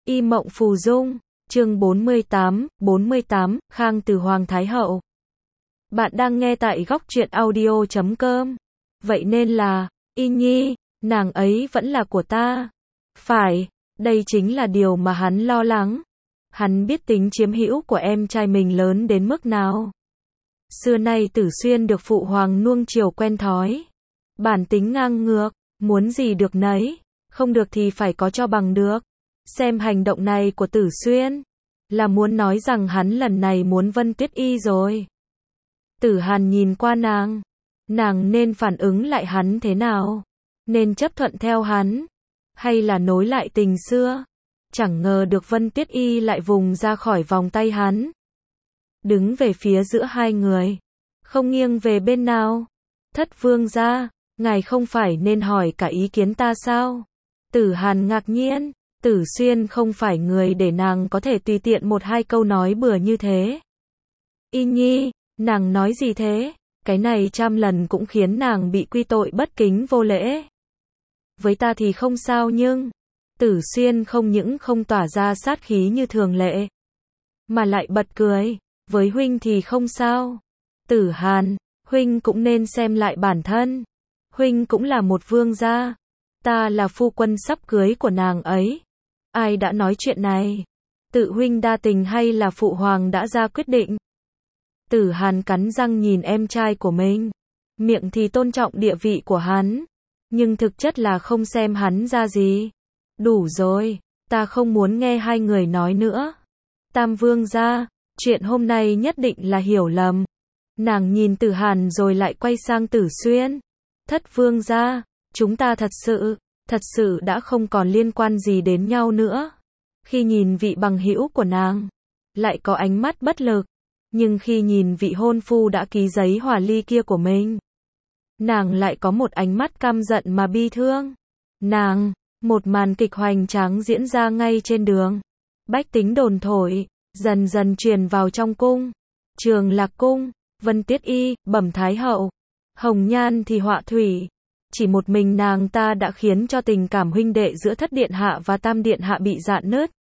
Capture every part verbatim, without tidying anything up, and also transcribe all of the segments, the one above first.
Y Mộng Phù Dung, chương bốn mươi tám, bốn mươi tám, Khang từ Hoàng Thái Hậu. Bạn đang nghe tại góc truyện audio chấm com. Vậy nên là, Y Nhi, nàng ấy vẫn là của ta. Phải, đây chính là điều mà hắn lo lắng. Hắn biết tính chiếm hữu của em trai mình lớn đến mức nào. Xưa nay Tử Xuyên được phụ hoàng nuông chiều quen thói. Bản tính ngang ngược, muốn gì được nấy, không được thì phải có cho bằng được. Xem hành động này của Tử Xuyên, là muốn nói rằng hắn lần này muốn Vân Tuyết Y rồi. Tử Hàn nhìn qua nàng, nàng nên phản ứng lại hắn thế nào? Nên chấp thuận theo hắn, hay là nối lại tình xưa? Chẳng ngờ được Vân Tuyết Y lại vùng ra khỏi vòng tay hắn. Đứng về phía giữa hai người, không nghiêng về bên nào. Thất vương gia, ngài không phải nên hỏi cả ý kiến ta sao? Tử Hàn ngạc nhiên, Tử Xuyên không phải người để nàng có thể tùy tiện một hai câu nói bừa như thế. Y Nhi, nàng nói gì thế? Cái này trăm lần cũng khiến nàng bị quy tội bất kính vô lễ. Với ta thì không sao nhưng, Tử Xuyên không những không tỏa ra sát khí như thường lệ, mà lại bật cười, với huynh thì không sao. Tử Hàn, huynh cũng nên xem lại bản thân. Huynh cũng là một vương gia, ta là phu quân sắp cưới của nàng ấy. Ai đã nói chuyện này? Tự huynh đa tình hay là phụ hoàng đã ra quyết định? Tử Hàn cắn răng nhìn em trai của mình, miệng thì tôn trọng địa vị của hắn, nhưng thực chất là không xem hắn ra gì. Đủ rồi, ta không muốn nghe hai người nói nữa. Tam vương gia, chuyện hôm nay nhất định là hiểu lầm. Nàng nhìn Tử Hàn rồi lại quay sang Tử Xuyên. Thất vương gia, chúng ta thật sự, thật sự đã không còn liên quan gì đến nhau nữa. Khi nhìn vị bằng hữu của nàng, lại có ánh mắt bất lực. Nhưng khi nhìn vị hôn phu đã ký giấy hòa ly kia của mình, nàng lại có một ánh mắt căm giận mà bi thương. Nàng, một màn kịch hoành tráng diễn ra ngay trên đường. Bách tính đồn thổi, dần dần truyền vào trong cung. Trường Lạc Cung, Vân Tuyết Y, Bẩm Thái Hậu, Hồng Nhan thì họa thủy. Chỉ một mình nàng ta đã khiến cho tình cảm huynh đệ giữa Thất Điện Hạ và Tam Điện Hạ bị rạn nứt.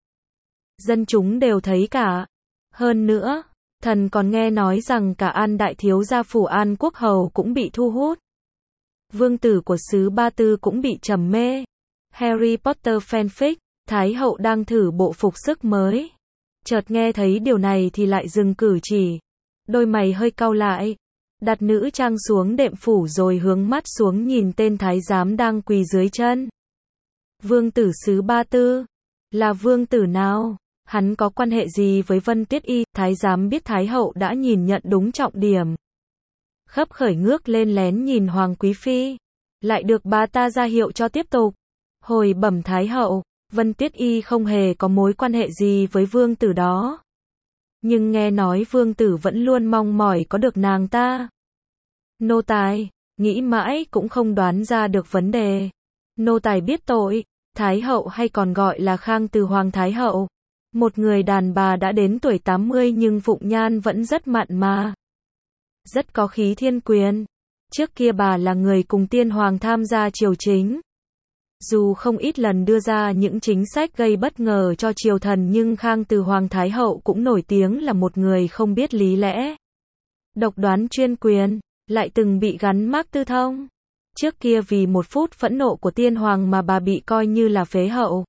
Dân chúng đều thấy cả. Hơn nữa, thần còn nghe nói rằng cả An Đại Thiếu gia phủ An Quốc Hầu cũng bị thu hút. Vương tử của xứ Ba Tư cũng bị trầm mê. Harry Potter fanfic, Thái Hậu đang thử bộ phục sức mới. Chợt nghe thấy điều này thì lại dừng cử chỉ. Đôi mày hơi cau lại. Đặt nữ trang xuống đệm phủ rồi hướng mắt xuống nhìn tên thái giám đang quỳ dưới chân. Vương tử xứ Ba Tư? Là vương tử nào? Hắn có quan hệ gì với Vân Tuyết Y? Thái giám biết Thái Hậu đã nhìn nhận đúng trọng điểm. Khấp khởi ngước lên lén nhìn Hoàng Quý Phi. Lại được bà ta ra hiệu cho tiếp tục. Hồi bẩm Thái Hậu, Vân Tuyết Y không hề có mối quan hệ gì với vương tử đó. Nhưng nghe nói vương tử vẫn luôn mong mỏi có được nàng ta. Nô tài, nghĩ mãi cũng không đoán ra được vấn đề. Nô tài biết tội, Thái Hậu hay còn gọi là Khang từ Hoàng Thái Hậu. Một người đàn bà đã đến tuổi tám mươi nhưng phụng nhan vẫn rất mặn mà. Rất có khí thiên quyền. Trước kia bà là người cùng tiên hoàng tham gia triều chính. Dù không ít lần đưa ra những chính sách gây bất ngờ cho triều thần nhưng Khang từ Hoàng Thái Hậu cũng nổi tiếng là một người không biết lý lẽ. Độc đoán chuyên quyền, lại từng bị gắn mác tư thông. Trước kia vì một phút phẫn nộ của tiên hoàng mà bà bị coi như là phế hậu.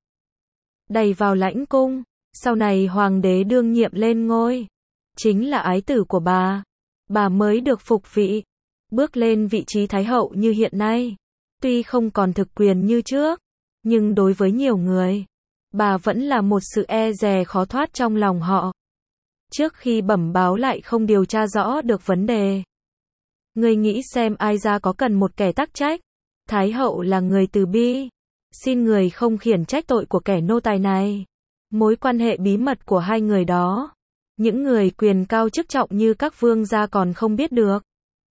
Đày vào lãnh cung, sau này hoàng đế đương nhiệm lên ngôi. Chính là ái tử của bà. Bà mới được phục vị, bước lên vị trí Thái Hậu như hiện nay. Tuy không còn thực quyền như trước, nhưng đối với nhiều người, bà vẫn là một sự e dè khó thoát trong lòng họ. Trước khi bẩm báo lại không điều tra rõ được vấn đề. Ngươi nghĩ xem ai ra có cần một kẻ tắc trách? Thái Hậu là người từ bi. Xin người không khiển trách tội của kẻ nô tài này. Mối quan hệ bí mật của hai người đó, những người quyền cao chức trọng như các vương gia còn không biết được.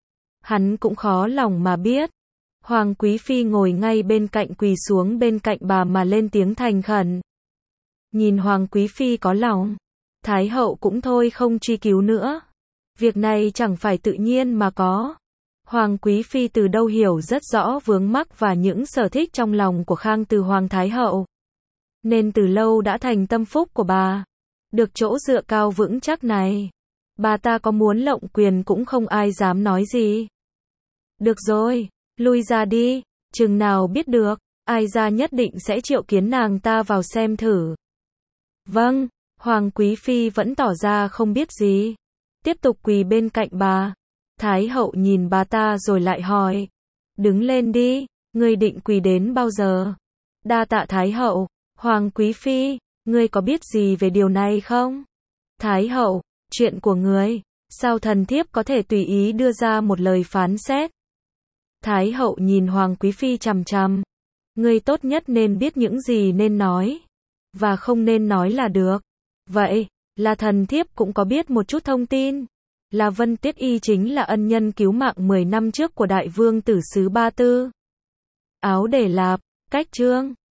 Hắn cũng khó lòng mà biết. Hoàng Quý Phi ngồi ngay bên cạnh quỳ xuống bên cạnh bà mà lên tiếng thành khẩn. Nhìn Hoàng Quý Phi có lòng, Thái Hậu cũng thôi không truy cứu nữa. Việc này chẳng phải tự nhiên mà có. Hoàng Quý Phi từ đâu hiểu rất rõ vướng mắc và những sở thích trong lòng của Khang từ Hoàng Thái Hậu. nên từ lâu đã thành tâm phúc của bà. Được chỗ dựa cao vững chắc này, bà ta có muốn lộng quyền cũng không ai dám nói gì. Được rồi, lui ra đi, chừng nào biết được, ai ra nhất định sẽ triệu kiến nàng ta vào xem thử. Vâng, Hoàng Quý Phi vẫn tỏ ra không biết gì, tiếp tục quỳ bên cạnh bà. Thái hậu nhìn bà ta rồi lại hỏi, đứng lên đi, ngươi định quỳ đến bao giờ? Đa tạ Thái hậu. Hoàng Quý Phi, ngươi có biết gì về điều này không? Thái hậu, chuyện của ngươi, sao thần thiếp có thể tùy ý đưa ra một lời phán xét? Thái hậu nhìn Hoàng Quý Phi chằm chằm. Ngươi tốt nhất nên biết những gì nên nói, và không nên nói là được. Vậy, là thần thiếp cũng có biết một chút thông tin. Là Vân Tiết Y chính là ân nhân cứu mạng mười năm trước của đại vương tử xứ Ba Tư. Áo để lạp, cách chương.